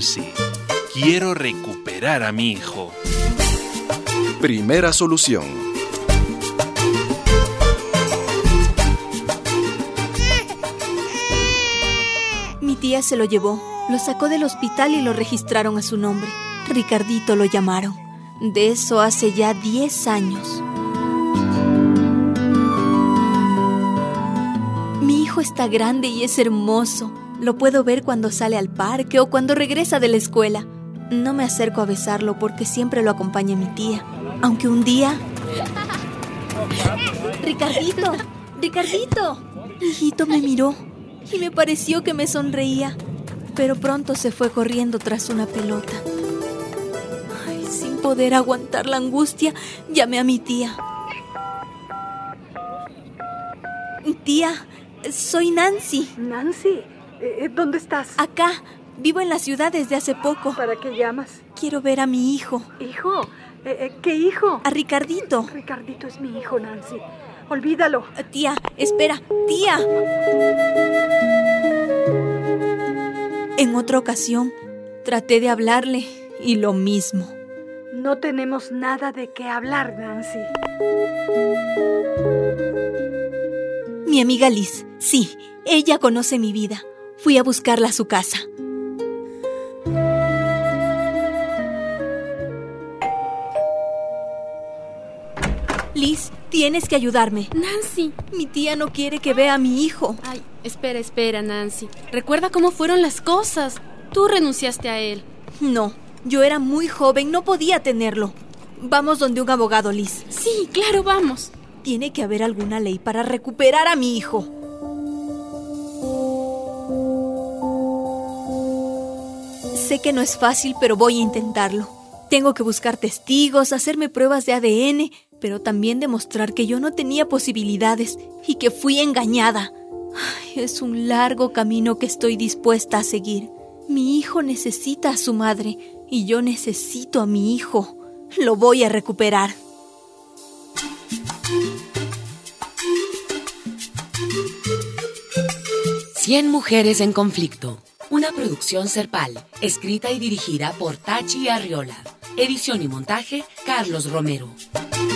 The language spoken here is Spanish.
Nancy. Quiero recuperar a mi hijo. Primera solución. Mi tía se lo llevó, lo sacó del hospital y lo registraron a su nombre. Ricardito lo llamaron. De eso hace ya 10 años. Mi hijo está grande y es hermoso. Lo puedo ver cuando sale al parque o cuando regresa de la escuela. No me acerco a besarlo porque siempre lo acompaña mi tía. Aunque un día... ¡Ricardito! ¡Ricardito! Hijito me miró y me pareció que me sonreía, pero pronto se fue corriendo tras una pelota. Ay, sin poder aguantar la angustia, llamé a mi tía. Tía, soy Nancy. Nancy, ¿dónde estás? Acá, vivo en la ciudad desde hace poco. ¿Para qué llamas? Quiero ver a mi hijo. ¿Hijo? ¿Qué hijo? A Ricardito. Ricardito es mi hijo, Nancy. Olvídalo. Tía, espera, tía. En otra ocasión, traté de hablarle y lo mismo. No tenemos nada de qué hablar, Nancy. Mi amiga Liz, sí, ella conoce mi vida. Fui a buscarla a su casa. Liz, tienes que ayudarme. Nancy. Mi tía no quiere que vea a mi hijo. Ay, espera, Nancy. Recuerda cómo fueron las cosas. Tú renunciaste a él. No, yo era muy joven, no podía tenerlo. Vamos donde un abogado, Liz. Sí, claro, vamos. Tiene que haber alguna ley para recuperar a mi hijo. Sé que no es fácil, pero voy a intentarlo. Tengo que buscar testigos, hacerme pruebas de ADN, pero también demostrar que yo no tenía posibilidades y que fui engañada. Ay, es un largo camino que estoy dispuesta a seguir. Mi hijo necesita a su madre y yo necesito a mi hijo. Lo voy a recuperar. Cien mujeres en conflicto. Una producción Serpal, escrita y dirigida por Tachi Arriola. Edición y montaje, Carlos Romero.